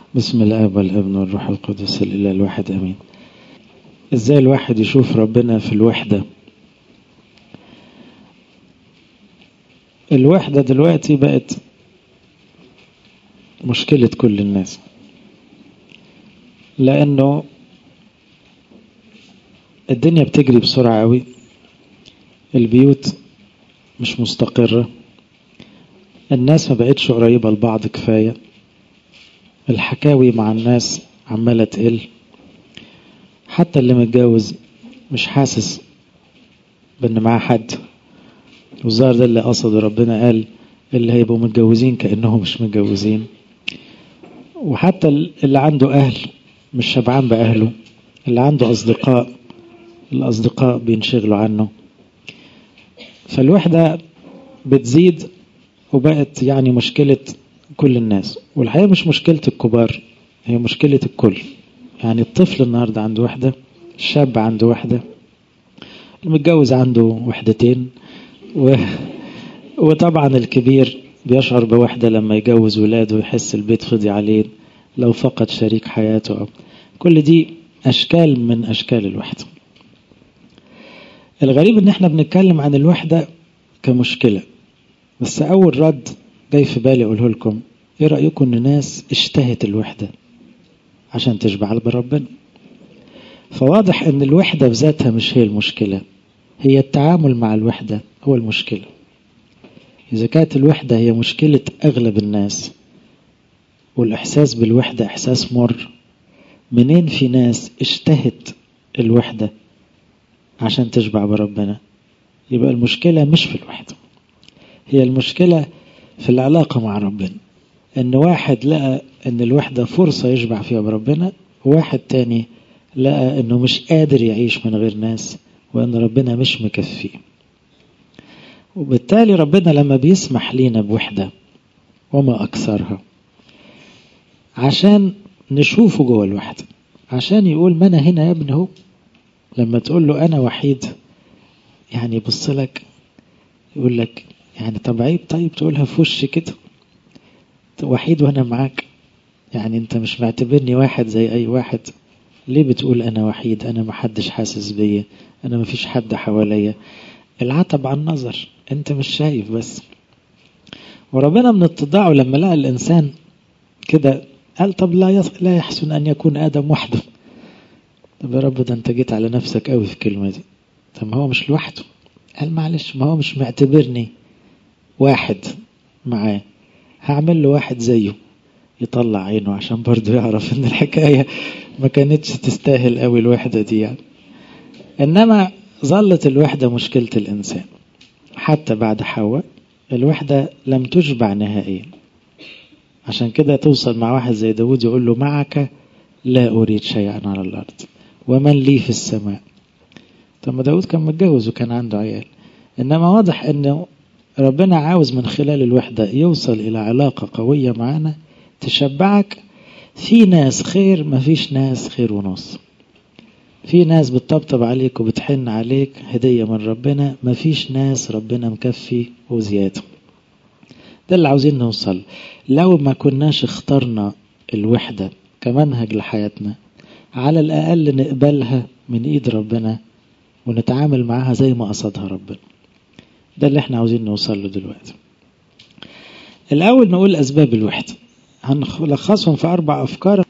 بسم الآب والابن والروح القدس الإله الواحد آمين. إزاي الواحد يشوف ربنا في الوحدة؟ الوحدة دلوقتي بقت مشكلة كل الناس، لأنه الدنيا بتجري بسرعة قوي، البيوت مش مستقرة، الناس ما بقتش قريبة لبعض كفاية، الحكاوي مع الناس عمالة تقل، حتى اللي متجوز مش حاسس بأن معاه حد. والظاهر ده اللي قصده ربنا، قال اللي هيبقوا متجوزين كأنهم مش متجوزين. وحتى اللي عنده أهل مش شبعان بأهله، اللي عنده أصدقاء الأصدقاء بينشغلوا عنه. فالوحدة بتزيد وبقت يعني مشكلة كل الناس، والحقيقة مش مشكلة الكبار، هي مشكلة الكل. يعني الطفل النهاردة عنده وحدة، الشاب عنده وحدة، المتجوز عنده وحدتين وطبعا الكبير بيشعر بوحدة لما يجوز ولاده ويحس البيت فضي عليه لو فقد شريك حياته. كل دي أشكال من أشكال الوحدة. الغريب ان احنا بنتكلم عن الوحدة كمشكلة، بس أول رد جاي في بالي أقوله لكم: إيه رأيكم إن ناس اشتهت الوحدة عشان تشبع بربنا؟ فواضح إن الوحدة بذاتها مش هي المشكلة، هي التعامل مع الوحدة هو المشكلة. إذا كانت الوحدة هي مشكلة أغلب الناس والإحساس بالوحدة إحساس مر، منين في ناس اشتهت الوحدة عشان تشبع بربنا؟ يبقى المشكلة مش في الوحدة، هي المشكلة في العلاقة مع ربنا. ان واحد لقى ان الوحدة فرصة يشبع فيها بربنا، وواحد تاني لقى انه مش قادر يعيش من غير ناس، وان ربنا مش مكفيه. وبالتالي ربنا لما بيسمح لينا بوحدة وما اكثرها عشان نشوفه جوه الوحدة، عشان يقول ما انا هنا يا ابني. هو لما تقول له انا وحيد يعني يبص لك يقول لك يعني طب عيب، طيب تقولها في وشي كده وحيد وانا معاك؟ يعني انت مش معتبرني واحد زي اي واحد؟ ليه بتقول انا وحيد؟ انا محدش حاسس بيا، انا مفيش حد حواليا. العتب عن النظر، انت مش شايف بس. وربنا من اتضاعه لما لقى الانسان كده قال طب لا يحسن ان يكون ادم وحده. طب يا رب ده انت جيت على نفسك قوي في الكلمة دي. طب ما هو مش لوحده، قال معلش ما هو مش معتبرني واحد معاه، هعمل له واحد زيه يطلع عينه عشان برضو يعرف ان الحكاية ما كانتش تستاهل قوي الوحدة دي يعني. انما ظلت الوحدة مشكلة الانسان حتى بعد حواء، الوحدة لم تشبع نهائيا. عشان كده توصل مع واحد زي داود يقول له معك لا أريد شيئا على الأرض ومن لي في السماء. طب ما داود كان متجوز وكان عنده عيال، إنما واضح أنه ربنا عاوز من خلال الوحدة يوصل إلى علاقة قوية معنا تشبعك. في ناس خير، ما فيش ناس خير ونص. في ناس بتطبطب عليك وبتحن عليك هدية من ربنا، ما فيش ناس ربنا مكفي وزيادة. ده اللي عاوزين نوصل. لو ما كناش اخترنا الوحدة كمنهج لحياتنا، على الأقل نقبلها من إيد ربنا ونتعامل معها زي ما قصدها ربنا. ده اللي احنا عاوزين نوصل له دلوقتي. الأول نقول أسباب الوحدة، هنلخصهم في 4 أفكار.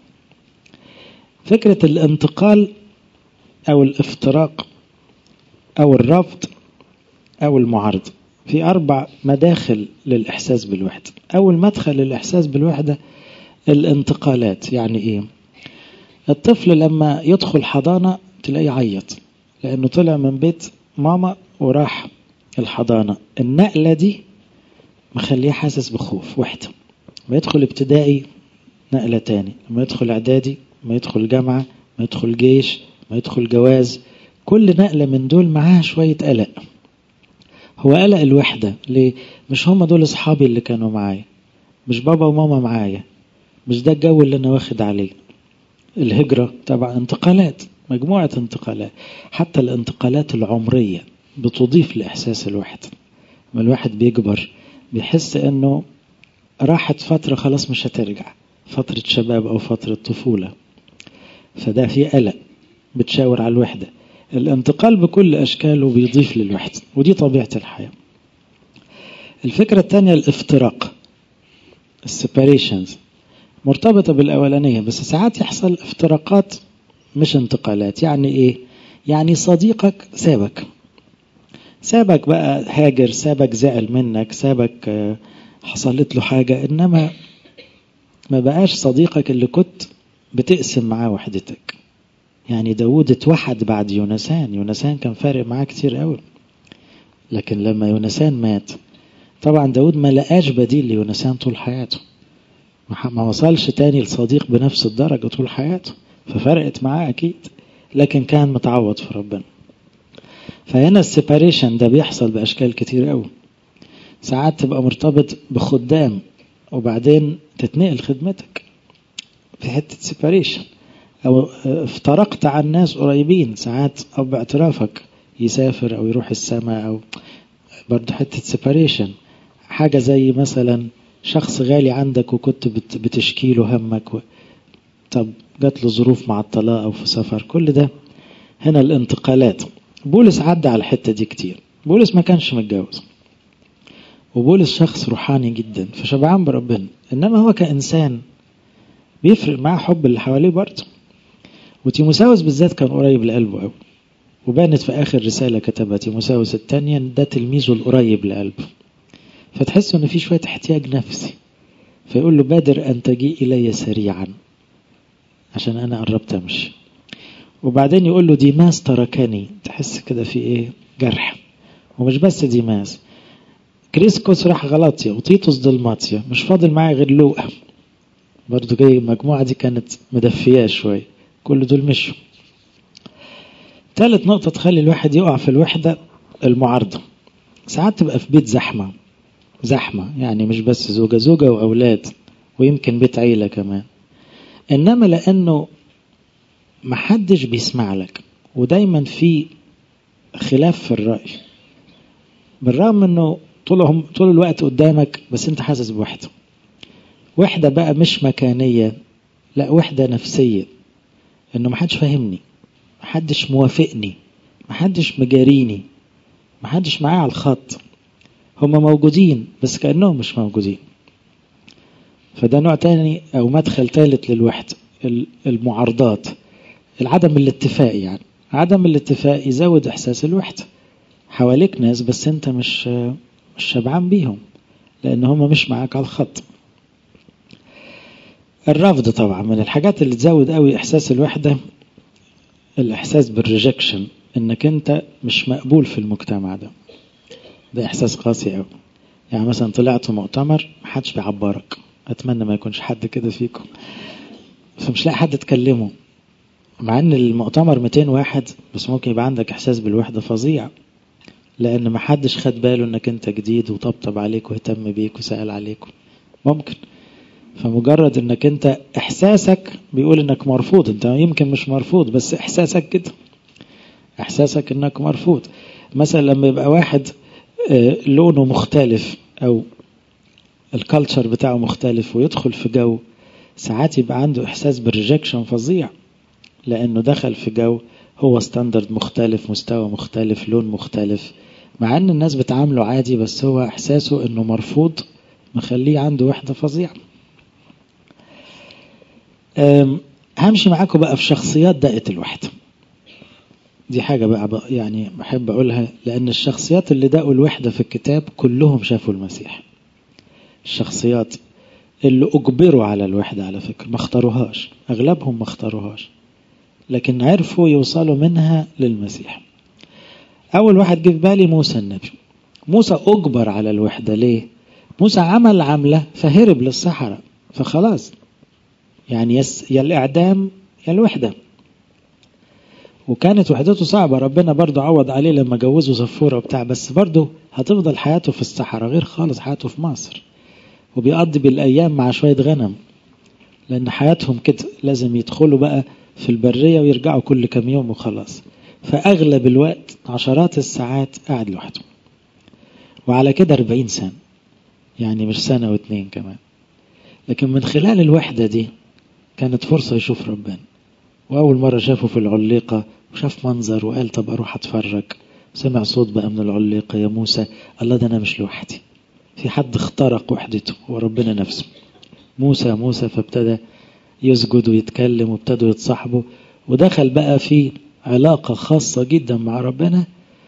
فكرة الانتقال أو الافتراق أو الرفض أو المعارضة. في 4 مداخل للإحساس بالوحدة. أول مدخل للإحساس بالوحدة الانتقالات. يعني إيه؟ الطفل لما يدخل حضانة تلاقيه يعيط لأنه طلع من بيت ماما وراح الحضانة. النقلة دي مخليه حاسس بخوف وحدة. ما يدخل ابتدائي نقلة تاني، ما يدخل اعدادي، ما يدخل جامعة، ما يدخل جيش، ما يدخل جواز. كل نقلة من دول معاها شوية قلق. هو قلق الوحدة ليه؟ مش هم دول اصحابي اللي كانوا معايا، مش بابا وماما معايا، مش ده الجو اللي انا واخد عليه. الهجرة طبعا انتقالات، مجموعة انتقالات. حتى الانتقالات العمرية بتضيف لإحساس الوحدة. ما الواحد بيكبر بيحس انه راحت فترة خلاص مش هترجع، فترة شباب أو فترة طفولة، فده في قلق بتشاور على الوحدة. الانتقال بكل أشكاله بيضيف للوحدة، ودي طبيعة الحياة. الفكرة الثانية الافتراق، السيباريشنز، مرتبطة بالأولانية، بس ساعات يحصل افتراقات مش انتقالات. يعني إيه؟ يعني صديقك سابك بقى، هاجر، سابك، زعل منك، سابك، حصلت له حاجة، إنما ما بقاش صديقك اللي كنت بتقسم معاه وحدتك. يعني داود اتوحد بعد يونسان كان فارق معاه كتير قوي، لكن لما يونسان مات طبعا داود ما لقاش بديل ليونسان طول حياته، ما وصلش تاني لصديق بنفس الدرجة طول حياته، ففرقت معاه أكيد، لكن كان متعوض في ربنا. فهنا السيباريشن ده بيحصل بأشكال كتير قوي. ساعات تبقى مرتبط بخدام وبعدين تتنقل خدمتك في حتة سيباريشن، أو افترقت عن ناس قريبين، ساعات أو باعترافك يسافر أو يروح السماء، أو برضو حتة سيباريشن. حاجة زي مثلا شخص غالي عندك وكنت بتشكيله همك طب جات له ظروف مع الطلاق أو في سفر، كل ده هنا الانتقالات. بولس عدى على الحتة دي كتير. بولس ما كانش متجوز، وبولس شخص روحاني جدا فشبعان بربنا، إنما هو كإنسان بيفرق معاه حب اللي حواليه برضه. وتيموساوس بالذات كان قريب لقلبه قوي، وبانت في آخر رسالة كتبها تيموساوس الثانية ده تلميذه القريب لقلبه، فتحس إن في شوية احتياج نفسي، فيقول له بادر أن تجي إلي سريعا عشان أنا قربت أمشي. وبعدين يقول له ديماس تركني، تحس كده في إيه، جرح. ومش بس ديماس، كريسكوس راح غلطيا وتيتوس دلماطيا، مش فاضل معايا غير لوقا برضو جاي. المجموعة دي كانت مدفية شوية، كل دول مشوا. ثالث نقطة تخلي الواحد يقع في الوحدة، المعارضة. ساعات تبقى في بيت زحمة، يعني مش بس زوجة وأولاد، ويمكن بيت عيلة كمان، إنما لأنه محدش بيسمع لك ودايما في خلاف في الرأي، بالرغم أنه طول الوقت قدامك، بس أنت حاسس وحدة بقى مش مكانية، لا وحدة نفسية، إنه محدش فاهمني، محدش موافقني، محدش مجاريني، محدش معايا على الخط، هم موجودين بس كأنهم مش موجودين. فده نوع تاني أو مدخل ثالث للوحدة، المعارضات، العدم الاتفاق. يعني عدم الاتفاق يزود إحساس الوحدة، حواليك ناس بس أنت مش شبعان بيهم لأن هم مش معاك على الخط. الرفض طبعا من الحاجات اللي تزود قوي إحساس الوحدة، الإحساس بالريجكشن، إنك أنت مش مقبول في المجتمع ده إحساس قاسي قوي. يعني مثلا طلعت مؤتمر محدش بيعبرك، أتمنى ما يكونش حد كده فيكم، فمش لاقي حد تكلمه، مع ان المؤتمر 200 واحد، بس ممكن يبقى عندك احساس بالوحدة فظيع، لان محدش خد باله انك انت جديد وطبطب عليك واهتم بيك وسأل عليك ممكن. فمجرد انك انت احساسك بيقول انك مرفوض، انت يمكن مش مرفوض بس احساسك كده، احساسك انك مرفوض. مثلا لما يبقى واحد لونه مختلف او الكالتشر بتاعه مختلف ويدخل في جو، ساعات يبقى عنده احساس بالريجكشن فظيع، لأنه دخل في جو هو ستاندرد مختلف، مستوى مختلف، لون مختلف، مع أن الناس بتعامله عادي، بس هو إحساسه أنه مرفوض مخليه عنده وحدة فظيعة. همشي معاكم بقى في شخصيات دقة الوحدة. دي حاجة بقى يعني بحب أقولها، لأن الشخصيات اللي دقوا الوحدة في الكتاب كلهم شافوا المسيح. الشخصيات اللي أجبروا على الوحدة على فكرة ما اختاروهاش، أغلبهم ما اختاروهاش، لكن عرفوا يوصلوا منها للمسيح. أول واحد جه في بالي موسى النبي. موسى أجبر على الوحدة. ليه؟ موسى عمل عملة فهرب للصحراء، فخلاص يعني يا الإعدام يا الوحدة، وكانت وحدته صعبة. ربنا برضو عوض عليه لما جوزه صفورة بتاع، بس برضو هتفضل حياته في الصحراء غير خالص حياته في مصر، وبيقضي بالأيام مع شوية غنم، لأن حياتهم كده لازم يدخلوا بقى في البرية ويرجعوا كل كم يوم وخلاص. فأغلب الوقت عشرات الساعات قاعد لوحده، وعلى كده 40 سنة، يعني مش سنة واتنين كمان. لكن من خلال الوحدة دي كانت فرصة يشوف ربنا. وأول مرة شافه في العليقة وشاف منظر وقال طب أروح أتفرج. سمع صوت بقى من العليقة: يا موسى. الله، ده أنا مش لوحدي، في حد اخترق وحدته وربنا نفسه. موسى موسى. فابتدى يسجد ويتكلم وابتدوا يتصاحبوا، ودخل بقى في علاقة خاصة جدا مع ربنا،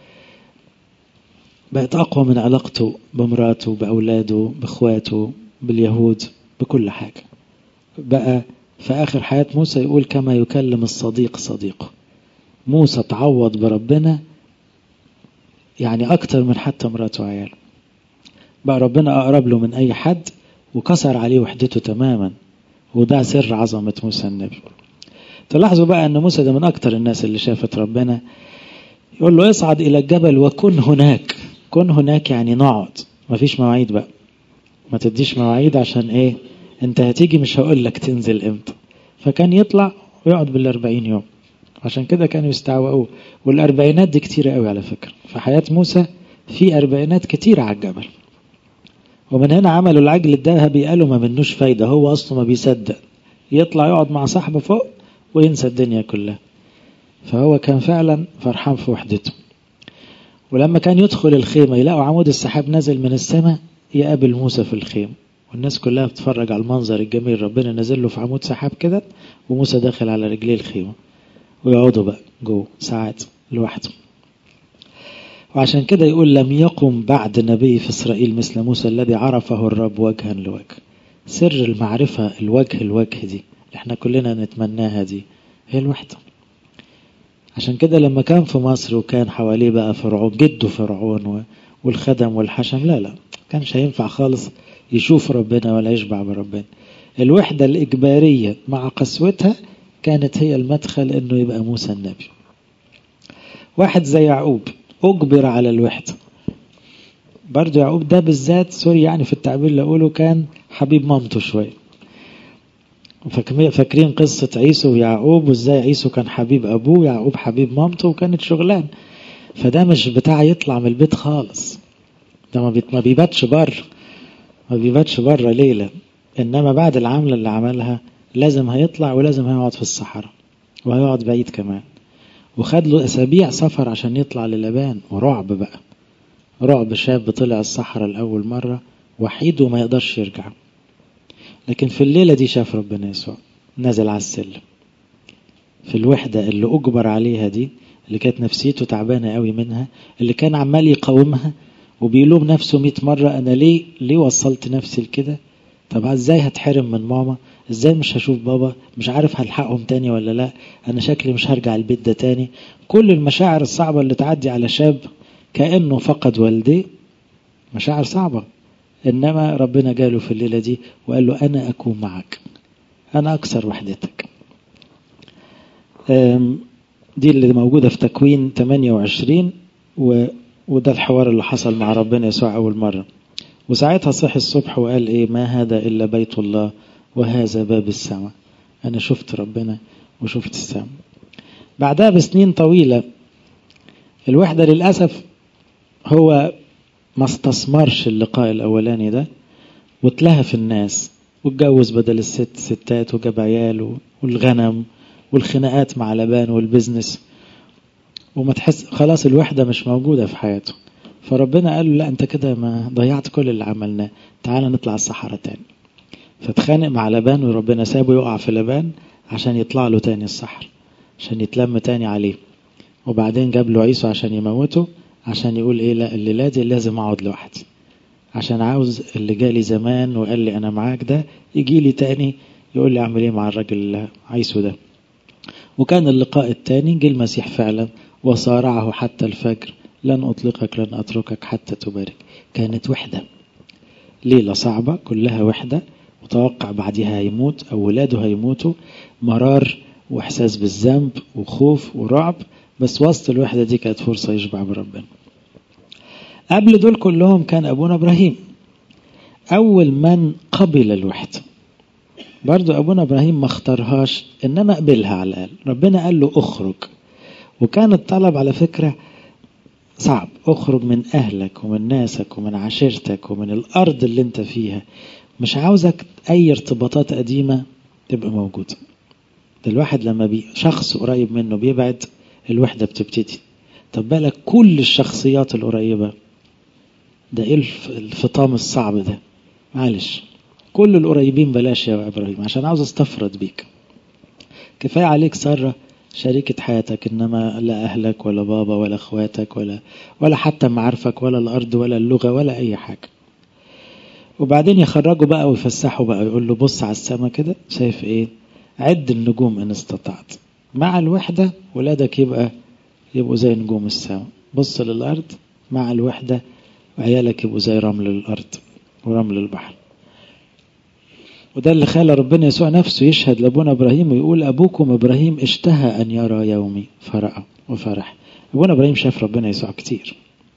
بقت أقوى من علاقته بمراته بأولاده بإخواته باليهود بكل حاجة. بقى في آخر حياة موسى يقول: كما يكلم الصديق صديقه. موسى تعوض بربنا يعني أكتر من حتى مراته وعياله. بقى ربنا أقرب له من أي حد وكسر عليه وحدته تماما. وده سر عظمة موسى النبي. تلاحظوا بقى أن موسى ده من أكتر الناس اللي شافت ربنا. يقول له: اصعد إلى الجبل وكن هناك. كن هناك يعني نقعد، مفيش مواعيد بقى، ما تديش مواعيد. عشان إيه؟ أنت هتيجي مش هقول لك تنزل إمتى. فكان يطلع ويقعد بال40 يوم. عشان كده كانوا يستعوقوه. والأربعينات دي كتيرة قوي على فكرة في حياة موسى، في أربعينات كتيرة على الجبل. ومن هنا عملوا العجل الذهبي، قالوا ما منوش فايدة، هو أصله ما بيصدق يطلع يقعد مع صاحبه فوق وينسى الدنيا كلها. فهو كان فعلا فرحان في وحدته. ولما كان يدخل الخيمة يلاقوا عمود السحاب نزل من السماء يقابل موسى في الخيمة، والناس كلها بتتفرج على المنظر الجميل. ربنا نزل له في عمود سحاب كده، وموسى داخل على رجليه الخيمة، ويقعدوا بقى جوه ساعات لوحده. وعشان كده يقول: لم يقم بعد نبي في إسرائيل مثل موسى الذي عرفه الرب وجها لوجه. سر المعرفة الوجه الوجه دي اللي احنا كلنا نتمناها، دي هي الوحدة. عشان كده لما كان في مصر وكان حواليه بقى فرعون، جده فرعون والخدم والحشم، لا كانش هينفع خالص يشوف ربنا ولا يشبع بربنا. الوحدة الإجبارية مع قسوتها كانت هي المدخل انه يبقى موسى النبي. واحد زي يعقوب أجبر على الوحدة. برضو يعقوب ده بالذات، سوري يعني في التعبير اللي أقوله، كان حبيب مامته شوية. فاكرين قصة عيسو ويعقوب، وازاي عيسو كان حبيب أبوه ويعقوب حبيب مامته، وكانت شغلان. فده مش بتاع يطلع من البيت خالص، ده ما بيباتش بره ليلة. إنما بعد العملة اللي عملها لازم هيطلع، ولازم هيقعد في الصحراء، وهيقعد بعيد كمان. وخد له أسابيع سفر عشان يطلع للبان. ورعب بقى، رعب شاب طلع الصحراء لأول مرة وحيد وما يقدرش يرجع. لكن في الليلة دي شاف ربنا يسوع نزل على السلم. في الوحدة اللي أجبر عليها دي، اللي كانت نفسيته تعبانة قوي منها، اللي كان عمال يقاومها وبيلوم نفسه 100 مرة: أنا ليه وصلت نفسي لكده؟ طب ازاي هتحرم من ماما؟ ازاي مش هشوف بابا؟ مش عارف هلحقهم تاني ولا لا؟ انا شكلي مش هرجع البيت ده تاني. كل المشاعر الصعبة اللي تعدي على شاب كأنه فقد والديه، مشاعر صعبة. انما ربنا جاله في الليلة دي وقال له: انا اكون معك، انا اكسر وحدتك. دي اللي موجودة في تكوين 28. وده الحوار اللي حصل مع ربنا يسوع اول مرة. وساعتها صحي الصبح وقال: ايه ما هذا إلا بيت الله وهذا باب السماء. أنا شفت ربنا وشفت السماء. بعدها بسنين طويلة الوحدة للأسف هو ما استثمرش اللقاء الأولاني ده، واتلهى في الناس، واتجوز بدل الست ستات، وجاب عيال والغنم والخناقات مع لبان والبزنس، وما تحس خلاص الوحدة مش موجودة في حياته. فربنا قال له: لا، انت كده ما ضيعت كل اللي عملناه، تعالى نطلع الصحراء تاني. فتخانق مع لبان، وربنا سابه يقع في لبان عشان يطلع له تاني الصحراء، عشان يتلم تاني عليه. وبعدين جاب له عيسو عشان يموته، عشان يقول: ايه، لا، الليلة دي لازم اقعد لوحدي، عشان عاوز اللي جالي زمان وقال لي انا معاك ده يجي لي تاني يقول لي اعمل ايه مع الراجل عيسو ده. وكان اللقاء التاني جه المسيح فعلا وصارعه حتى الفجر: لن أطلقك لن أتركك حتى تبارك. كانت وحدة، ليلة صعبة كلها وحدة، وتوقع بعدها هيموت أو ولاده هيموتوا، مرار وإحساس بالذنب وخوف ورعب، بس وسط الوحدة دي كانت فرصة يشبع بربنا. قبل دول كلهم كان أبونا إبراهيم أول من قبل الوحدة. برضو أبونا إبراهيم ما اختارهاش، إنما قبلها على الأقل. ربنا قال له: أخرج. وكان الطلب على فكرة صعب: أخرج من أهلك ومن ناسك ومن عشيرتك ومن الأرض اللي انت فيها، مش عاوزك أي ارتباطات قديمة تبقى موجودة. ده الواحد لما شخص قريب منه بيبعد الوحدة بتبتدي. طب بالك كل الشخصيات القريبة، ده ايه الفطام الصعب ده؟ معلش كل القريبين بلاش يا إبراهيم عشان عاوز استفرد بيك. كفاية عليك سارة شريكة حياتك، إنما لا أهلك ولا بابا ولا أخواتك ولا حتى معارفك ولا الأرض ولا اللغة ولا أي حاجة. وبعدين يخرجوا بقى ويفسحوا بقى، يقول له بص على السما كده شايف ايه؟ عد النجوم إن استطعت. مع الوحدة ولادك يبقوا زي نجوم السما. بص للأرض مع الوحدة وعيالك يبقوا زي رمل الأرض ورمل البحر. وده اللي خلى ربنا يسوع نفسه يشهد لأبونا إبراهيم ويقول أبوكم إبراهيم اشتهى أن يرى يومي فرأى وفرح. أبونا إبراهيم شاف ربنا يسوع كتير،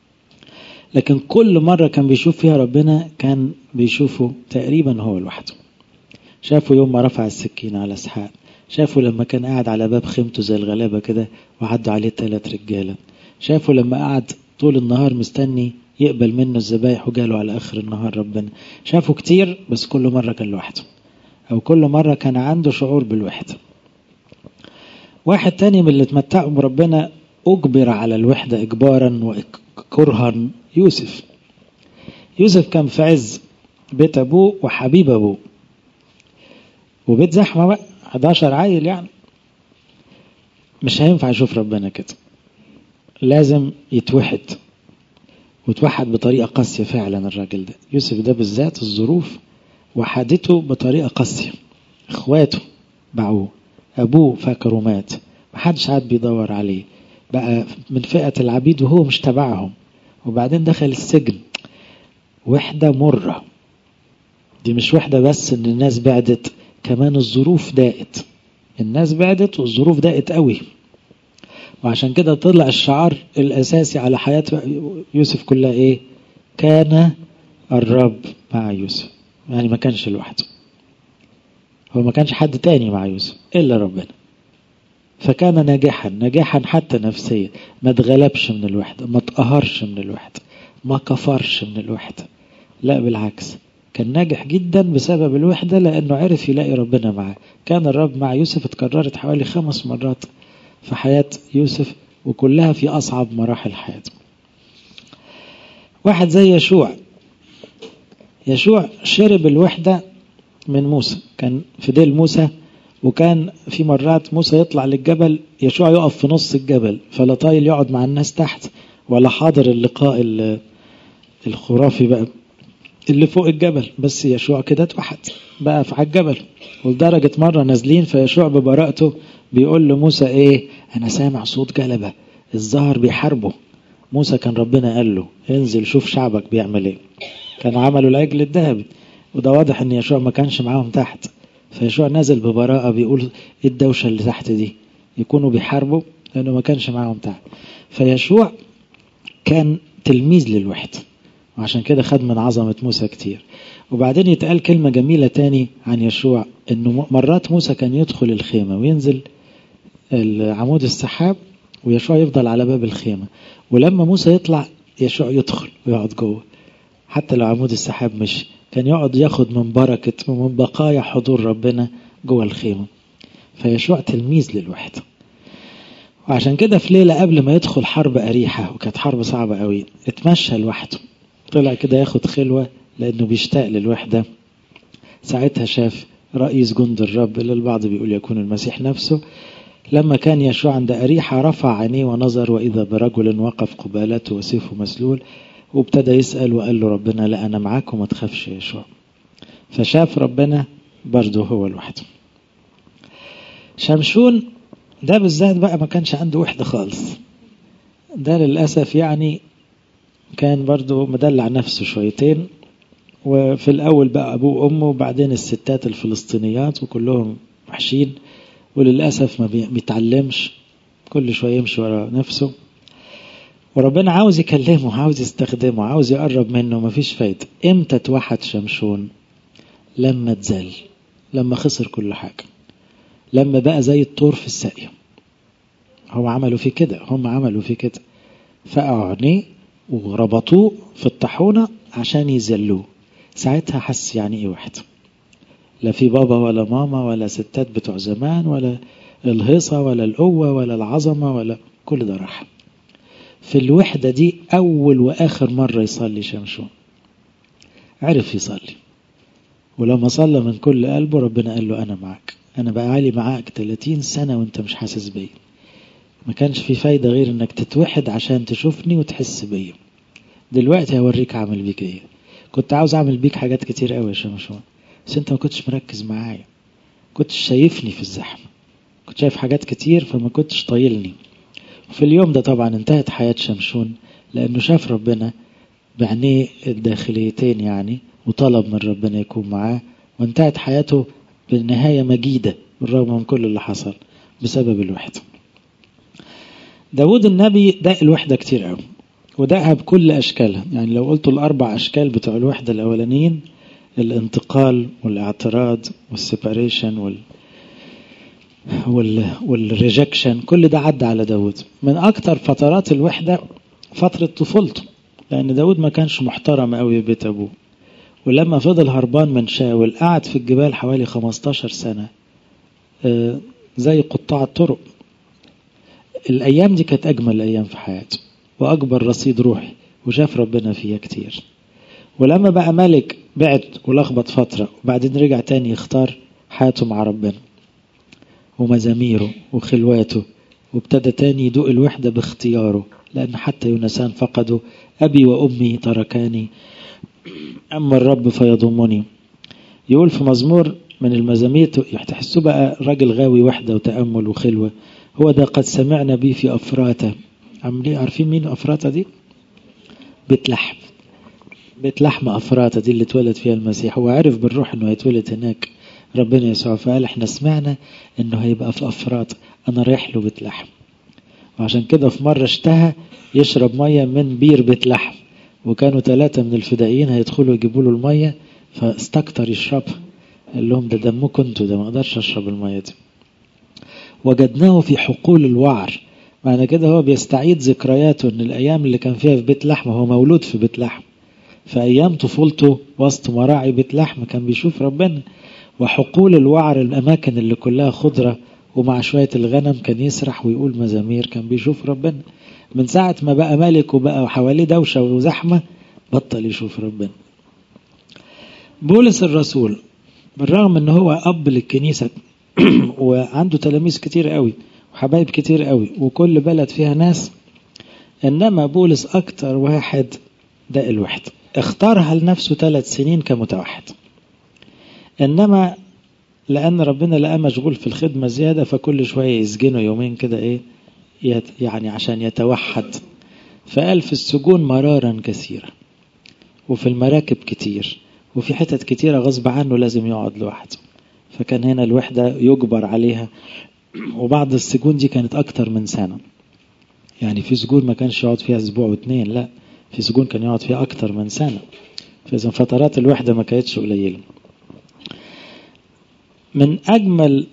لكن كل مرة كان بيشوف فيها ربنا كان بيشوفه تقريبا هو لوحده. شافه يوم ما رفع السكين على إسحاق، شافه لما كان قاعد على باب خيمته زي الغلابة كده وعدوا عليه 3 رجالة، شافه لما قعد طول النهار مستني يقبل منه الذبايح وجاله على آخر النهار ربنا. شافه كتير بس كل مرة كان لوحده، أو كل مرة كان عنده شعور بالوحدة. واحد تاني من اللي اتمتعوا بربنا أجبر على الوحدة إجبارا وكرها، يوسف. يوسف كان في عز بيت أبوه وحبيب أبوه، وبيت زحمة بقى 11 عيل يعني، مش هينفع يشوف ربنا كده، لازم يتوحد. وتوحد بطريقة قاسية فعلا. الراجل ده يوسف ده بالذات الظروف وحدته بطريقة قاسية. اخواته باعوه، ابوه فاكره مات، محدش عاد بيدور عليه، بقى من فئة العبيد وهو مش تبعهم، وبعدين دخل السجن. وحدة مرة. دي مش وحدة بس ان الناس بعدت، كمان الظروف ضاقت. الناس بعدت والظروف ضاقت قوي. وعشان كده طلع الشعار الأساسي على حياة يوسف كلها ايه؟ كان الرب مع يوسف. يعني ما كانش لوحده، هو ما كانش حد تاني مع يوسف إلا ربنا. فكان ناجحا حتى نفسيا، ما اتغلبش من الوحدة، ما اتقهرش من الوحدة، ما كفرش من الوحدة، لا بالعكس، كان ناجح جدا بسبب الوحدة لأنه عرف يلاقي ربنا معاه. كان الرب مع يوسف اتكررت حوالي 5 مرات في حياة يوسف، وكلها في أصعب مراحل حياته. واحد زي يشوع شرب الوحدة من موسى، كان في ديل موسى، وكان في مرات موسى يطلع للجبل يشوع يقف في نص الجبل، فلا طايل يقعد مع الناس تحت ولا حاضر اللقاء الخرافي بقى اللي فوق الجبل. بس يشوع كده اتوحد بقى على الجبل. ولدرجة مرة نازلين فيشوع ببراءته بيقول لموسى ايه؟ انا سامع صوت جلبة الظهر بيحاربه. موسى كان ربنا قال له انزل شوف شعبك بيعمل ايه. كانوا عملوا العجل الذهبي، وده واضح ان يشوع ما كانش معاهم تحت. فيشوع نازل ببراءة بيقول ايه الدوشة اللي تحت دي؟ يكونوا بيحاربوا لانه ما كانش معاهم تحت. فيشوع كان تلميذ للوحدة، وعشان كده خد من عظمة موسى كتير. وبعدين يتقال كلمة جميلة تاني عن يشوع، انه مرات موسى كان يدخل الخيمة وينزل عمود السحاب ويشوع يفضل على باب الخيمة، ولما موسى يطلع يشوع يدخل ويقعد جوه. حتى لو عمود السحاب مش كان يقعد ياخد من بركة ومن بقايا حضور ربنا جوه الخيمة. فيشوع تلميذ للوحدة. وعشان كده في ليلة قبل ما يدخل حرب أريحة، وكانت حرب صعبة قوي، اتمشى لوحده، طلع كده ياخد خلوة لأنه بيشتاق للوحدة. ساعتها شاف رئيس جند الرب اللي البعض بيقول يكون المسيح نفسه. لما كان يشوع عند أريحة رفع عينيه ونظر، وإذا برجل وقف قبالته وسيفه مسلول، وابتدى يسأل وقال له ربنا لا أنا معاك وما تخافش يا يشوع. فشاف ربنا برضه هو لوحده. شمشون ده بالذات بقى ما كانش عنده وحدة خالص. ده للأسف يعني كان برضه مدلع نفسه شويتين، وفي الأول بقى أبوه وأمه، وبعدين الستات الفلسطينيات وكلهم وحشين، وللأسف ما بيتعلمش، كل شوية يمشي ورا نفسه. وربنا عاوز يكلمه، عاوز يستخدمه، عاوز يقرب منه، مفيش فايدة. امتى توحد شمشون؟ لما اتذل، لما خسر كل حاجة، لما بقى زي الطور في الساقية. هم عملوا فيه كده، فقعوا عينيه وربطوه في الطاحونة عشان يذلوه. ساعتها حس يعني ايه وحدة. لا في بابا ولا ماما ولا ستات بتوع زمان ولا الهيصة ولا القوة ولا العظمة ولا كل ده راح. في الوحدة دي أول وآخر مرة يصلي شمشون، عرف يصلي، ولما صلى من كل قلبه ربنا قال له أنا معك، أنا بقالي معاك 30 سنة وانت مش حاسس بيا. ما كانش في فايدة غير انك تتوحد عشان تشوفني وتحس بيا. دلوقتي هوريك اعمل بيك ايه. كنت عاوز اعمل بيك حاجات كتير قوي يا شمشون، بس انت ما كنتش مركز معايا، كنتش شايفني في الزحمة، كنت شايف حاجات كتير فما كنتش طايلني. وفي اليوم ده طبعا انتهت حياة شمشون، لانه شاف ربنا بعينيه الداخليتين يعني، وطلب من ربنا يكون معاه، وانتهت حياته بالنهاية مجيدة بالرغم من كل اللي حصل بسبب الوحدة. داود النبي داق الوحدة كتير قوي، وداقها بكل أشكالها. يعني لو قلتوا الأربع أشكال بتوع الوحدة الأولانيين، الانتقال والاعتراض والسيباريشن والريجكشن، كل ده عدى على داود. من أكتر فترات الوحدة فترة طفولته، لأن داود ما كانش محترم قوي في بيت أبوه، ولما فضل هربان من شاول قعد في الجبال حوالي 15 سنة زي قطاع الطرق. الأيام دي كانت أجمل أيام في حياته وأكبر رصيد روحي، وشاف ربنا فيها كتير. ولما بقى ملك بعد ولخبط فترة، وبعدين رجع تاني يختار حياته مع ربنا ومزاميره وخلواته، وابتدى تاني يدوق الوحدة باختياره، لأن حتى يونسان فقده، أبي وأمي تركاني أما الرب فيضمني. يقول في مزمور من المزامير تحسوا بقى راجل غاوي وحدة وتأمل وخلوة، هو ده قد سمعنا بيه في أفراته. عارفين مين أفراته دي؟ بيت لحم. بيت لحم أفراته دي اللي اتولد فيها المسيح، هو عرف بالروح انه هيتولد هناك ربنا يسوع، فقال احنا سمعنا انه هيبقى في أفراته، انا رايح له بيت لحم. وعشان كده في مرة اشتهى يشرب مية من بير بيت لحم، وكانوا 3 من الفدائيين هيدخلوا يجيبوا له المية، فاستكتر يشربها، قال لهم ده دمكم انتوا، ده ما اقدرش اشرب المية دي. وجدناه في حقول الوعر، معنى كده هو بيستعيد ذكرياته ان الايام اللي كان فيها في بيت لحم، هو مولود في بيت لحم، فايام طفولته وسط مراعي بيت لحم كان بيشوف ربنا. وحقول الوعر الاماكن اللي كلها خضرة ومع شوية الغنم كان يسرح ويقول مزامير، كان بيشوف ربنا. من ساعة ما بقى ملك وبقى حواليه دوشة وزحمة بطل يشوف ربنا. بولس الرسول بالرغم ان هو اب للكنيسة وعنده تلاميذ كتير قوي وحبايب كتير قوي وكل بلد فيها ناس، انما بولس اكتر واحد داق الوحدة، اختارها لنفسه 3 سنين كمتوحد. انما لان ربنا لقى مشغول في الخدمة زيادة، فكل شوية يسجنه يومين كده ايه يعني عشان يتوحد. فقال في السجون مرارا كثيرة، وفي المراكب كتير، وفي حتت كتيرة غصب عنه لازم يقعد لوحده، فكان هنا الوحدة يجبر عليها. وبعض السجون دي كانت أكتر من سنة، يعني في سجون ما كانش يقعد فيها أسبوع و2، لا في سجون كان يقعد فيها أكتر من سنة. فإذا فترات الوحدة ما كانتش قليلة. من أجمل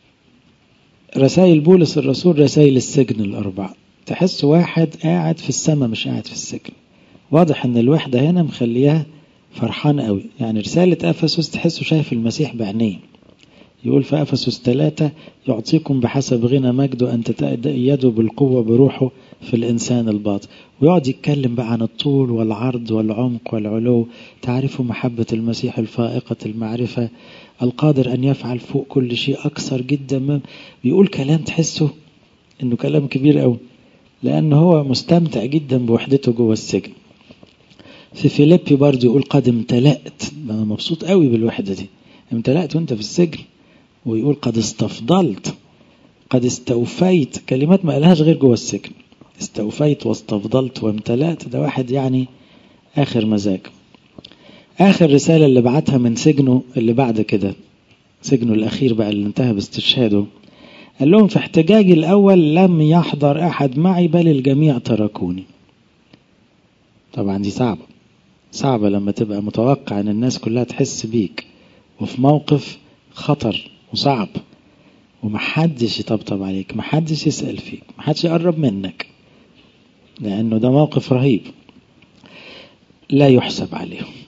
رسائل بولس الرسول رسائل السجن ال4. تحس واحد قاعد في السماء مش قاعد في السجن، واضح ان الوحدة هنا مخليها فرحان قوي. يعني رسالة أفسس تحسه شايف المسيح بعينيه. يقول في أفسس 3 يعطيكم بحسب غنى مجده أن تتأيدوا بالقوة بروحه في الإنسان الباطن. ويقعد يتكلم بقى عن الطول والعرض والعمق والعلو، تعرفوا محبة المسيح الفائقة المعرفة القادر أن يفعل فوق كل شيء أكثر جدا. بيقول كلام تحسه إنه كلام كبير قوي، لأنه هو مستمتع جدا بوحدته جوه السجن. في فيليبي برضه يقول قد امتلأت، أنا مبسوط قوي بالوحدة دي، امتلأت وانت في السجن. ويقول قد استفضلت، قد استوفيت، كلمات ما قالهاش غير جوه السجن. استوفيت واستفضلت وامتلأت، ده واحد يعني آخر مزاج. آخر رسالة اللي بعتها من سجنه اللي بعد كده، سجنه الأخير بقى اللي انتهى باستشهاده، قال لهم في احتجاجي الأول لم يحضر أحد معي بل الجميع تركوني. طبعا دي صعبة لما تبقى متوقع أن الناس كلها تحس بيك وفي موقف خطر وصعب، ومحدش يطبطب عليك، محدش يسأل فيك، محدش يقرب منك، لأنه ده موقف رهيب لا يحسب عليهم.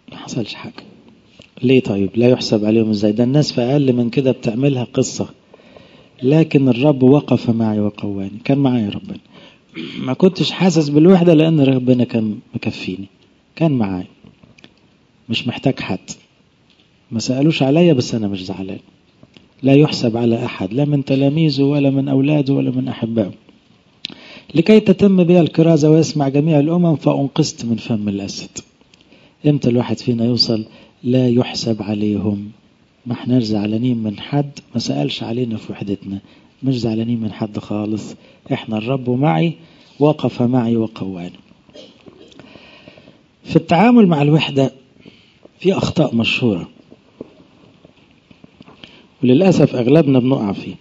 ما حصلش حاجة. ليه طيب؟ لا يحسب عليهم ازاي؟ ده الناس في أقل من كده بتعملها قصة. لكن الرب وقف معي وقواني. كان معايا ربنا، ما كنتش حاسس بالوحدة لأن ربنا كان مكفيني، كان معايا، مش محتاج حد. ما سألوش عليا بس أنا مش زعلان. لا يحسب على أحد، لا من تلاميذه ولا من أولاده ولا من أحبائه. لكي تتم بها الكرازة ويسمع جميع الأمم فأنقذت من فم الأسد. امتى الواحد فينا يوصل لا يحسب عليهم؟ ما احناش زعلانين من حد، ما سألش علينا في وحدتنا، مش زعلانين من حد خالص. احنا الرب معي وقف معي وقواني. في التعامل مع الوحدة في أخطاء مشهورة وللأسف أغلبنا بنقع فيه.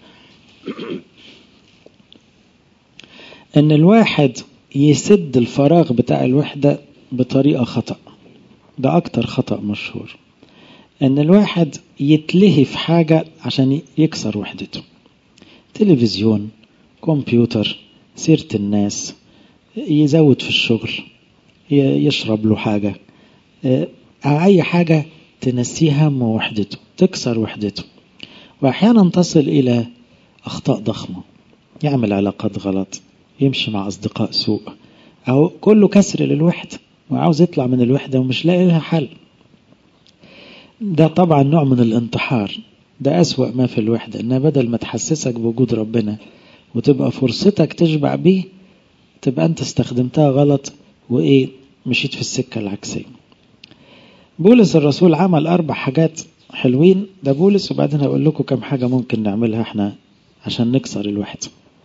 أن الواحد يسد الفراغ بتاع الوحدة بطريقة خطأ. ده أكتر خطأ مشهور. أن الواحد يتلهي في حاجة عشان يكسر وحدته. تلفزيون، كمبيوتر، سيرة الناس، يزود في الشغل، يشرب له حاجة، أي حاجة تنسيه هم وحدته، تكسر وحدته. وأحيانا تصل إلى أخطاء ضخمة. يعمل علاقات غلط، يمشي مع أصدقاء سوء، أو كله كسر للوحدة وعاوز يطلع من الوحدة ومش لاقي لها حل. ده طبعا نوع من الانتحار. ده أسوأ ما في الوحدة، إنها بدل ما تحسسك بوجود ربنا وتبقى فرصتك تشبع بيه، تبقى أنت استخدمتها غلط مشيت في السكة العكسية. بولس الرسول عمل 4 حاجات حلوين. ده بولس، وبعدين هقول لكم كم حاجة ممكن نعملها احنا عشان نكسر الوحدة.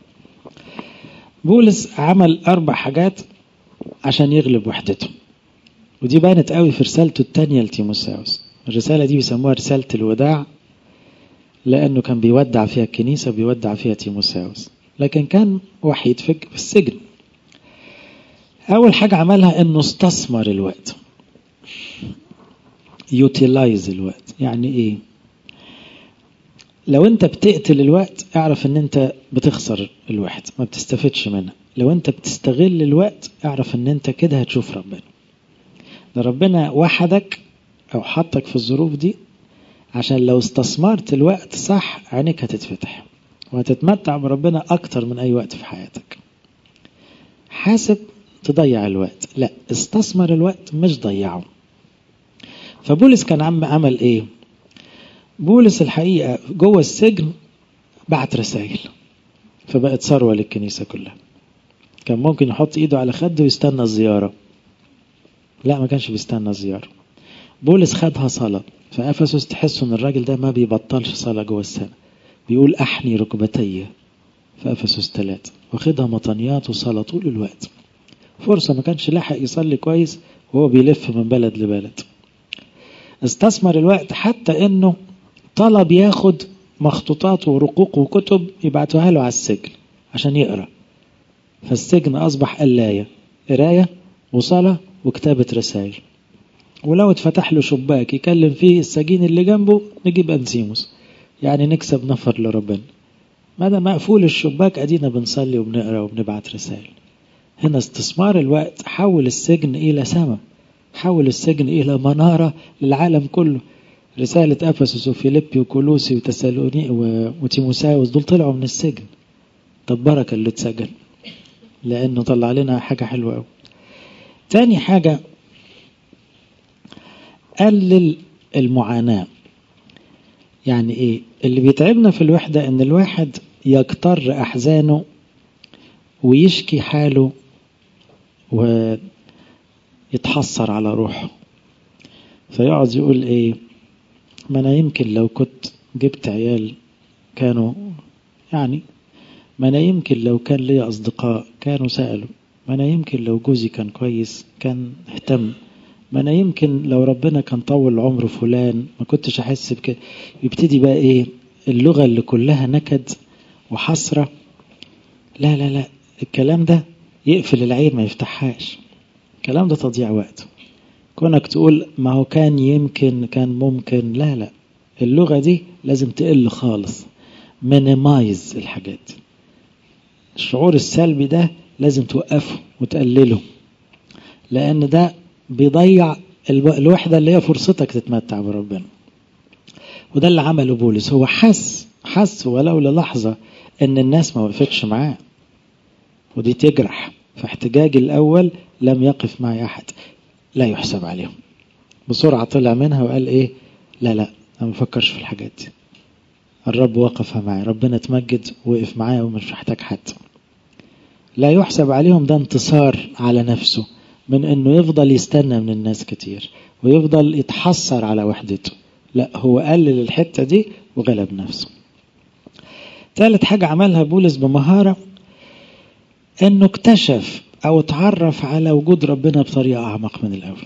بولس عمل 4 حاجات عشان يغلب وحدته، ودي بانت قوي في رسالته الثانية لتيموثاوس. الرسالة دي بيسموها رسالة الوداع، لأنه كان بيودع فيها الكنيسة، بيودع فيها تيموثاوس، لكن كان وحيد في السجن. أول حاجة عملها إنه استثمر الوقت. يوتيلايز الوقت. يعني إيه؟ لو أنت بتقتل الوقت اعرف إن أنت بتخسر الوقت، ما بتستفدش منها. لو أنت بتستغل الوقت اعرف إن أنت كده هتشوف ربنا. ده ربنا وحدك أو حطك في الظروف دي عشان لو استثمرت الوقت صح عينك هتتفتح وهتتمتع بربنا أكتر من أي وقت في حياتك. حاسب تضيع الوقت، لا، استثمر الوقت مش ضيعه. فبولس كان عمل إيه؟ بولس الحقيقة جوه السجن بعت رسائل، فبقت ثروة للكنيسة كلها. كان ممكن يحط إيده على خده ويستنى الزيارة، لا، ما كانش بيستنى الزيارة. بولس خدها صلاة. فأفسس تحسوا ان الراجل ده ما بيبطلش صلاة جوه السنة. بيقول أحني ركبتي في أفسس 3، واخدها مطنيات وصلاة طول الوقت. فرصة ما كانش لاحق يصلي كويس وهو بيلف من بلد لبلد. استثمر الوقت حتى انه طلب ياخد مخطوطات ورقوق وكتب يبعتوها له على السجن عشان يقرأ. فالسجن أصبح قلاية، قراية وصلاة وكتابة رسائل. ولو اتفتح له شباك يكلم فيه السجين اللي جنبه نجيب أنسيموس، يعني نكسب نفر لربنا. ماذا مقفول الشباك أدينا بنصلي وبنقرأ وبنبعت رسائل. هنا استثمار الوقت حول السجن إلى سماء، حول السجن إلى منارة للعالم كله. رسالة أفسس وفيليبي وكولوسي وتسالوني وتيموثاوس دول طلعوا من السجن. طب بركة اللي اتسجن، لأنه طلع لنا حاجة حلوة أوي. تاني حاجة، قلل المعاناة. يعني ايه؟ اللي بيتعبنا في الوحدة ان الواحد يكتر احزانه ويشكي حاله ويتحسر على روحه، فيقعد يقول ايه، ما انا يمكن لو كنت جبت عيال كانوا، يعني ما انا يمكن لو كان لي اصدقاء كانوا سألوا، ما انا يمكن لو جوزي كان كويس كان اهتم، ما أنا يمكن لو ربنا كان طول عمر فلان ما كنتش أحس بكده. يبتدي بقى إيه؟ اللغة اللي كلها نكد وحسرة. لا لا لا، الكلام ده يقفل العين ما يفتحهاش. الكلام ده تضييع وقت. كونك تقول ما هو كان يمكن كان ممكن، لا لا، اللغة دي لازم تقل خالص. minimize الحاجات. الشعور السلبي ده لازم توقفه وتقلله، لأن ده بيضيع الوحدة اللي هي فرصتك تتمتع بربنا. وده اللي عمله بولس، هو حس ولو للحظة ان الناس ما وقفتش معاه، ودي تجرح. فاحتجاج الأول لم يقف معي أحد لا يحسب عليهم. بسرعة طلع منها وقال إيه؟ لا أنا ما بفكرش في الحاجات دي، الرب وقف معي، ربنا تمجد وقف معايا ومش محتاج حد. لا يحسب عليهم، ده انتصار على نفسه من انه يفضل يستنى من الناس كتير ويفضل يتحسر على وحدته. لا، هو قلل الحتة دي وغلب نفسه. ثالث حاجة عملها بولس بمهارة، انه اكتشف او اتعرف على وجود ربنا بطريقة اعمق من الاول.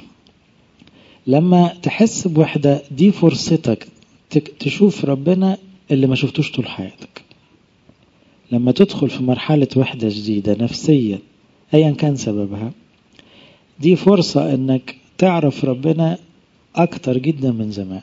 لما تحس بوحدة دي فرصتك تشوف ربنا اللي ما شفتوش طول حياتك. لما تدخل في مرحلة وحدة جديدة نفسية ايا كان سببها، دي فرصة انك تعرف ربنا اكتر جدا من زمان.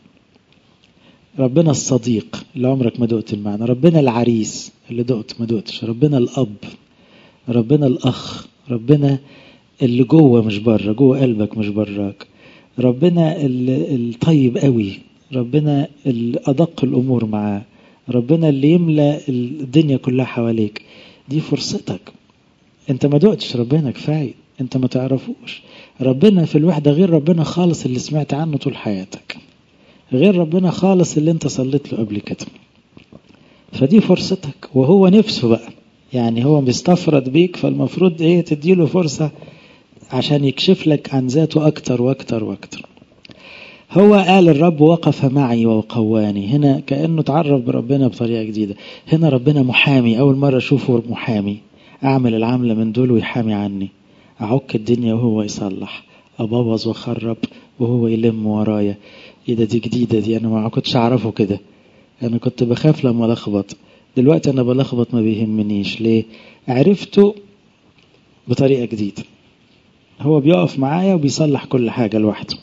ربنا الصديق اللي عمرك ما دقت المعنى، ربنا العريس اللي دقت ما دقتش، ربنا الاب، ربنا الاخ، ربنا اللي جوه مش بره، جوه قلبك مش براك، ربنا الطيب قوي، ربنا الادق الامور معاه، ربنا اللي يملأ الدنيا كلها حواليك. دي فرصتك. انت ما دقتش ربنا كفاية، انت ما تعرفوش. ربنا في الوحدة غير ربنا خالص اللي سمعت عنه طول حياتك، غير ربنا خالص اللي انت صليت له قبل كده. فدي فرصتك، وهو نفسه بقى يعني هو بيستفرد بيك، فالمفروض ايه؟ تديله فرصة عشان يكشف لك عن ذاته اكتر واكتر واكتر. هو قال الرب وقف معي وقواني. هنا كأنه تعرف بربنا بطريقة جديدة. هنا ربنا محامي، اول مرة اشوفه محامي، اعمل العملة من دول ويحامي عني، اعك الدنيا وهو يصلح، ابوظ واخرب وهو يلم ورايا. ايه ده؟ دي جديدة دي، انا ما كنتش اعرفه كده. انا كنت بخاف لما لخبط، دلوقتي انا بلخبط ما بيهمنيش. ليه؟ عرفته بطريقة جديدة. هو بيقف معايا وبيصلح كل حاجة لوحده.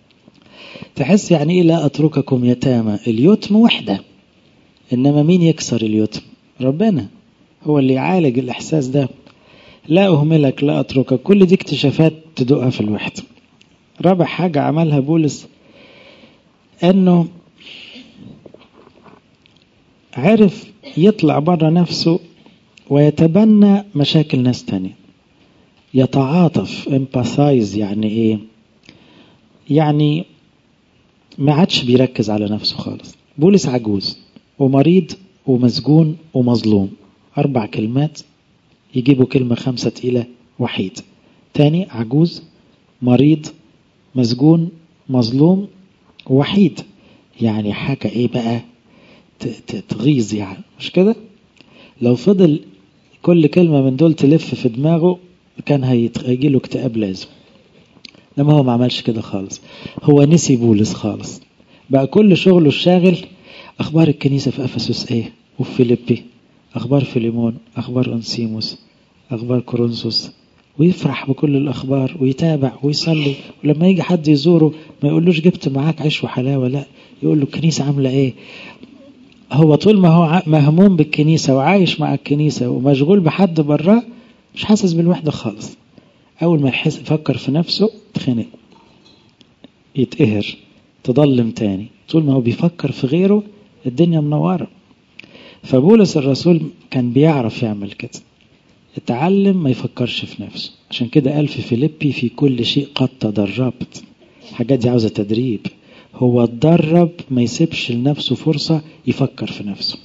تحس يعني ايه لا اترككم يتامى؟ اليتم وحدة، انما مين يكسر اليتم؟ ربنا هو اللي يعالج الاحساس ده. لا اهملك لا اتركك، كل دي اكتشافات تدوقها في الوحدة. رابع حاجة عملها بولس انه عرف يطلع بره نفسه ويتبنى مشاكل ناس تانية، يتعاطف. empathize يعني ايه؟ يعني ما عادش بيركز على نفسه خالص. بولس عجوز ومريض ومسجون ومظلوم، 4 كلمات يجيبوا كلمة 5 تقيلة وحيد. تاني، عجوز مريض مسجون مظلوم وحيد. يعني حاجة ايه بقى؟ تغيظ يعني، مش كده؟ لو فضل كل كلمة من دول تلف في دماغه كان هيجيله اكتئاب لازم. لما هو ما عملش كده خالص، هو نسي بولس خالص. بقى كل شغله الشاغل اخبار الكنيسة في افسس ايه، وفي فيليبي، اخبار فيليمون، اخبار انسيموس، اخبار كورنثوس، ويفرح بكل الاخبار ويتابع ويصلي. ولما يجي حد يزوره ما يقولوش جبت معاك عيش وحلاوة، لا، يقول له الكنيسة عاملة ايه. هو طول ما هو مهموم بالكنيسة وعايش مع الكنيسة ومشغول بحد براه، مش حاسس بالوحدة خالص. أول ما يفكر في نفسه تخنق، يتقهر، تضلم تاني. طول ما هو بيفكر في غيره الدنيا منورة. فبولس الرسول كان بيعرف يعمل كده، اتعلم ما يفكرش في نفسه. عشان كده قال في فيليبي في كل شيء قد تدربت. الحاجات دي عاوزة تدريب. هو اتدرب ما يسيبش لنفسه فرصة يفكر في نفسه،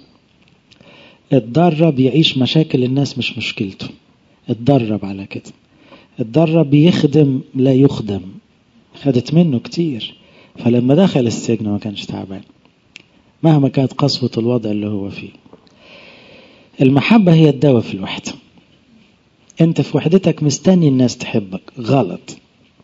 اتدرب يعيش مشاكل الناس مش مشكلته، اتدرب على كده، اتدرب يخدم لا يخدم. خدت منه كتير. فلما دخل السجن ما كانش تعبان مهما كانت قسوة الوضع اللي هو فيه. المحبة هي الدواء في الوحدة. انت في وحدتك مستني الناس تحبك، غلط،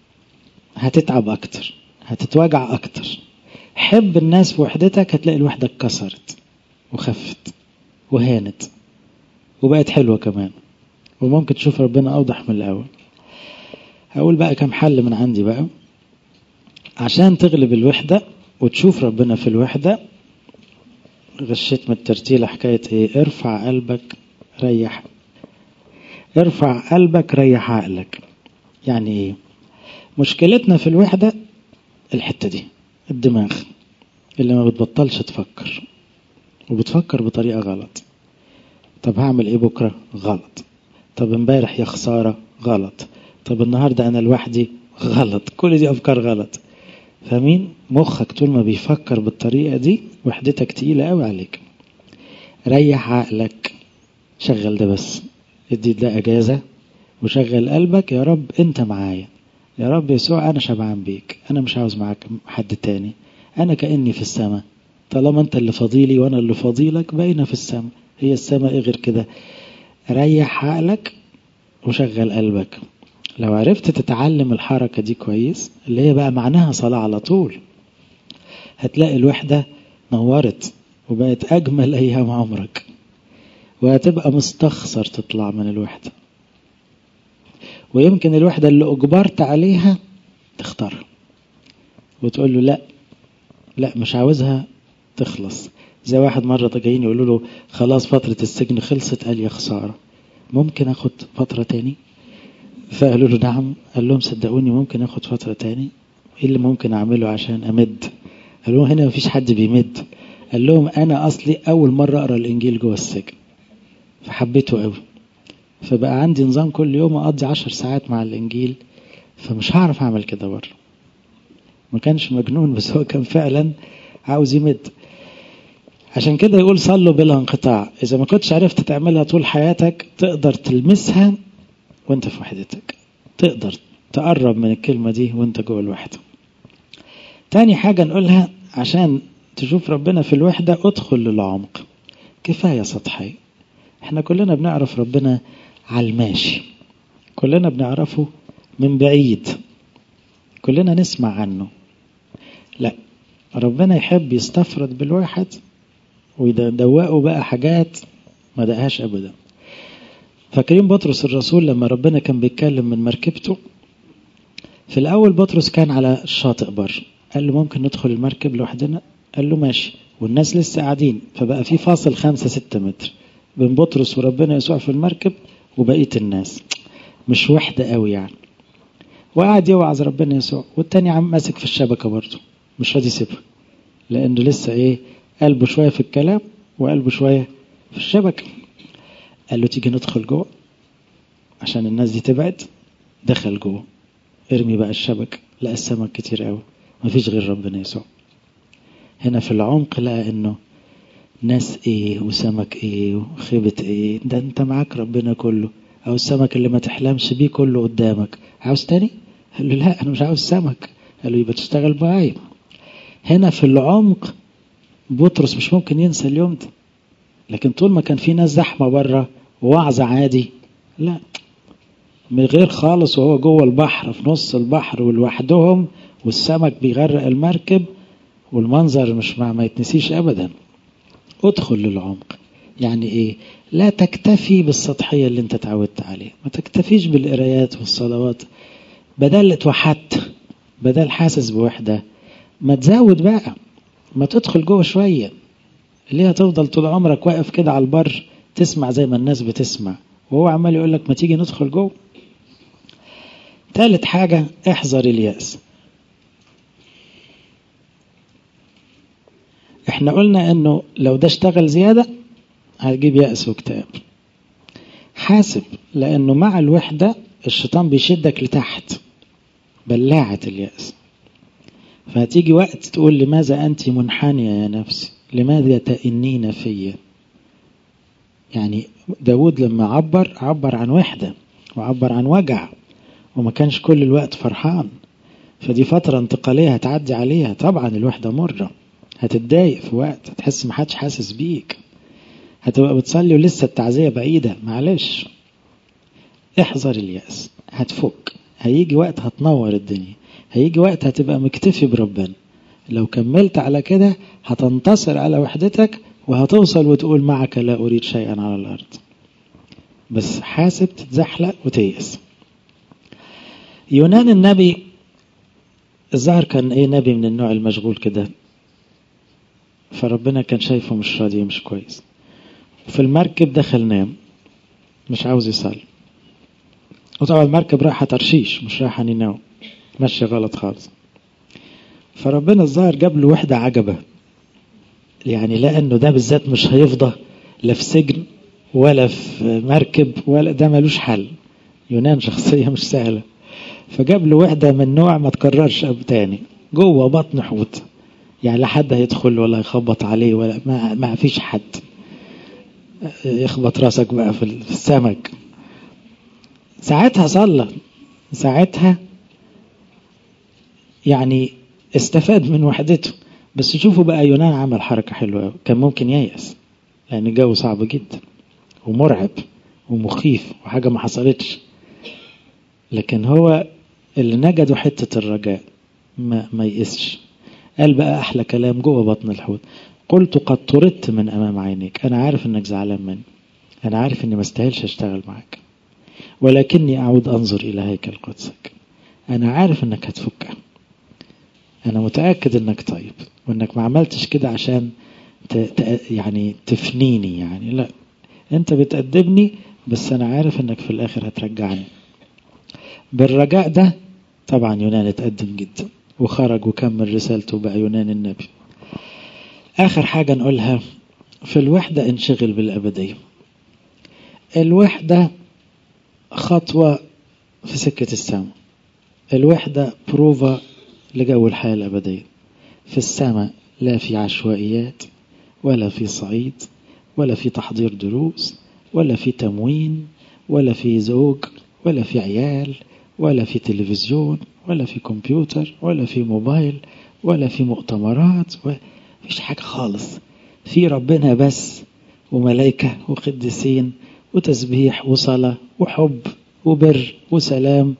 هتتعب اكتر، هتتوجع اكتر. حب الناس في وحدتك، هتلاقي الوحدة اتكسرت وخفت وهانت وبقت حلوة كمان، وممكن تشوف ربنا أوضح من الأول. هقول بقى كم حل من عندي بقى عشان تغلب الوحدة وتشوف ربنا في الوحدة. غشيت من الترتيل حكاية ايه؟ ارفع قلبك ريح، ارفع قلبك ريح عقلك. يعني ايه؟ مشكلتنا في الوحدة الحتة دي، الدماغ اللي ما بتبطلش تفكر وبتفكر بطريقة غلط. طب هعمل ايه بكرة؟ غلط. طب امبارح يا خسارة؟ غلط. طب النهاردة انا لوحدي؟ غلط. كل دي افكار غلط. فمين مخك طول ما بيفكر بالطريقة دي وحدتك تقيلة قوي عليك. ريح عقلك، شغل ده بس، ادي ده اجازة وشغل قلبك. يا رب انت معايا، يا رب يسوع انا شبعان بيك، انا مش عاوز معاك حد تاني، انا كأني في السماء، طالما انت اللي فضيلي وانا اللي فضيلك بقينا في السماء. هي السماء ايه غير كده؟ ريح عقلك وشغل قلبك. لو عرفت تتعلم الحركة دي كويس، اللي هي بقى معناها صلاة على طول، هتلاقي الوحدة نورت وبقت أجمل أيام عمرك، وهتبقى مستخسر تطلع من الوحدة. ويمكن الوحدة اللي أجبرت عليها تختارها وتقول له لا لا مش عاوزها تخلص. زي واحد مرة جايين يقولوا له خلاص فترة السجن خلصت، قال يا خسارة ممكن أخد فترة تاني؟ فقالوا له نعم. قال لهم صدقوني ممكن أخد فترة تاني. إيه اللي ممكن أعمله عشان أمد؟ قالوا هنا مفيش حد بيمد. قال لهم أنا أصلي أول مرة أقرأ الإنجيل جوه السجن فحبيته قوي، فبقى عندي نظام كل يوم أقضي 10 ساعات مع الإنجيل، فمش هعرف أعمل كده بره. ما كانش مجنون، بس هو كان فعلا عاوز يمد. عشان كده يقول صلوا بلا انقطاع. إذا ما كنتش عرفت تعملها طول حياتك تقدر تلمسها وانت في وحدتك، تقدر تقرب من الكلمة دي وانت جوه الوحدة. تاني حاجة نقولها عشان تشوف ربنا في الوحدة، ادخل للعمق. كفاية سطحي. احنا كلنا بنعرف ربنا على الماشي، كلنا بنعرفه من بعيد، كلنا نسمع عنه. لا، ربنا يحب يستفرد بالواحد ويدوقه بقى حاجات ما دقهاش ابدا. فاكرين بطرس الرسول لما ربنا كان بيتكلم من مركبته؟ في الاول بطرس كان على الشاطئ بر، قال له ممكن ندخل المركب لوحدنا؟ قال له ماشي، والناس لسه قاعدين، فبقى في فاصل 5-6 متر بين بطرس وربنا يسوع في المركب وبقية الناس، مش وحدة قوي يعني. وقعد يوعظ ربنا يسوع، والتاني عم ماسك في الشبكة برضه مش راضي يسيبها، لأنه لسه قلبه شوية في الكلام وقلبه شوية في الشبكة. قال له تيجي ندخل جوه عشان الناس دي تبعد. دخل جوه، ارمي بقى الشبكة، لقى السمك كتير قوي، مفيش غير ربنا يسوع. هنا في العمق لقى انه ناس وسمك وخيبة ده انت معاك ربنا كله، او السمك اللي ما تحلمش بيه كله قدامك. عاوز تاني؟ قال له لا انا مش عاوز سمك. قال له يبقى تشتغل معايا. هنا في العمق بطرس مش ممكن ينسى اليوم ده، لكن طول ما كان في ناس زحمة بره ووعظ عادي، لا من غير خالص، وهو جوه البحر في نص البحر ولوحدهم والسمك بيغرق المركب، والمنظر مش ما يتنسيش ابدا. ادخل للعمق. يعني لا تكتفي بالسطحية اللي انت تعودت عليها، ما تكتفيش بالقرايات والصلوات. بدل اتوحدت، بدل حاسس بوحدة، ما تزود بقى، ما تدخل جوه شوية. ليه هتفضل طول عمرك واقف كده على البر تسمع زي ما الناس بتسمع وهو عمال يقولك ما تيجي ندخل جوه؟ ثالث حاجة، احذر اليأس. احنا قلنا انه لو ده اشتغل زيادة هتجيب يأس واكتئاب. حاسب، لانه مع الوحدة الشيطان بيشدك لتحت، بلاعة اليأس. فهتيجي وقت تقول لماذا أنت منحنية يا نفسي، لماذا تئنين فيا. يعني داود لما عبر عن وحدة وعبر عن وجع، وما كانش كل الوقت فرحان. فدي فترة انتقالية هتعدي عليها. طبعا الوحدة مرة، هتتضايق في وقت، هتحس محدش حاسس بيك، هتبقى بتصلي ولسه التعزية بعيدة، معلش. احذر اليأس، هتفك. هيجي وقت هتنور الدنيا، هيجي وقت هتبقى مكتفي بربنا. لو كملت على كده هتنتصر على وحدتك، وهتوصل وتقول معك لا أريد شيئا على الأرض. بس حاسب تتزحلق وتيأس. يونان النبي الظاهر كان نبي من النوع المشغول كده، فربنا كان شايفه مش راضي مش كويس، وفي المركب دخل نام مش عاوز يصلي. وطبعا المركب رايحة ترشيش مش رايحة نينوى، ماشية غلط خالص. فربنا الظاهر جاب له وحدة عجبة، يعني لأنه ده بالذات مش هيفضى لا في سجن ولا في مركب، ولا ده ملوش حل. يونان شخصية مش سهلة، فجاب له وحدة من نوع ما تكررش تاني جوه بطن حوت. يعني لا حد هيدخل ولا يخبط عليه، ولا ما فيش حد يخبط راسك بقى في السمك. ساعتها صلى، ساعتها يعني استفاد من وحدته. بس شوفوا بقى يونان عمل حركة حلوة، كان ممكن ييأس لأن الجو صعب جدا ومرعب ومخيف وحاجة ما حصلتش، لكن هو اللي نجده حتة الرجاء، ما يئسش. قال بقى أحلى كلام جوه بطن الحوت: قلت قد طردت من أمام عينيك. أنا عارف أنك زعلان مني، أنا عارف أني ما استاهلش أشتغل معاك، ولكني أعود أنظر إلى هيكل قدسك. أنا عارف أنك هتفكها، أنا متأكد أنك طيب وأنك ما عملتش كده عشان يعني تفنيني، يعني لا، أنت بتأدبني، بس أنا عارف أنك في الآخر هترجعني. بالرجاء ده طبعا يونان اتقدم جدا وخرج وكمل رسالته بقى يونان النبي. آخر حاجة نقولها في الوحدة: انشغل بالأبدية. الوحدة خطوة في سكة السماء، الوحدة بروفا لجو الحياة الأبدية. في السماء لا في عشوائيات، ولا في صعيد، ولا في تحضير دروس، ولا في تموين، ولا في زوج، ولا في عيال، ولا في تلفزيون، ولا في كمبيوتر، ولا في موبايل، ولا في مؤتمرات، فيش حاجة خالص. في ربنا بس، وملائكة وقديسين وتسبيح وصلاة وحب وبر وسلام.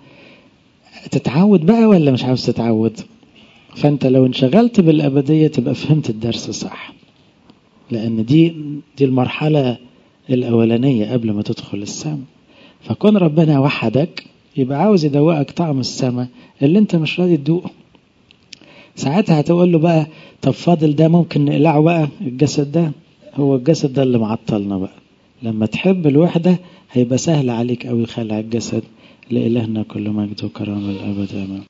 تتعود بقى ولا مش عاوز تتعود؟ فانت لو انشغلت بالأبدية تبقى فهمت الدرس صح، لأن دي المرحلة الأولانية قبل ما تدخل السماء. فكون ربنا وحدك يبقى عاوز يدوقك طعم السماء اللي انت مش راضي تدوقه. ساعتها هتقول له بقى: طب فاضل ده ممكن نقلعه بقى، الجسد ده، هو الجسد ده اللي معطلنا بقى. لما تحب الوحدة هيبقى سهل عليك أوي خلع الجسد. لإلهنا كل مجد وكرامة الأبد، آمين.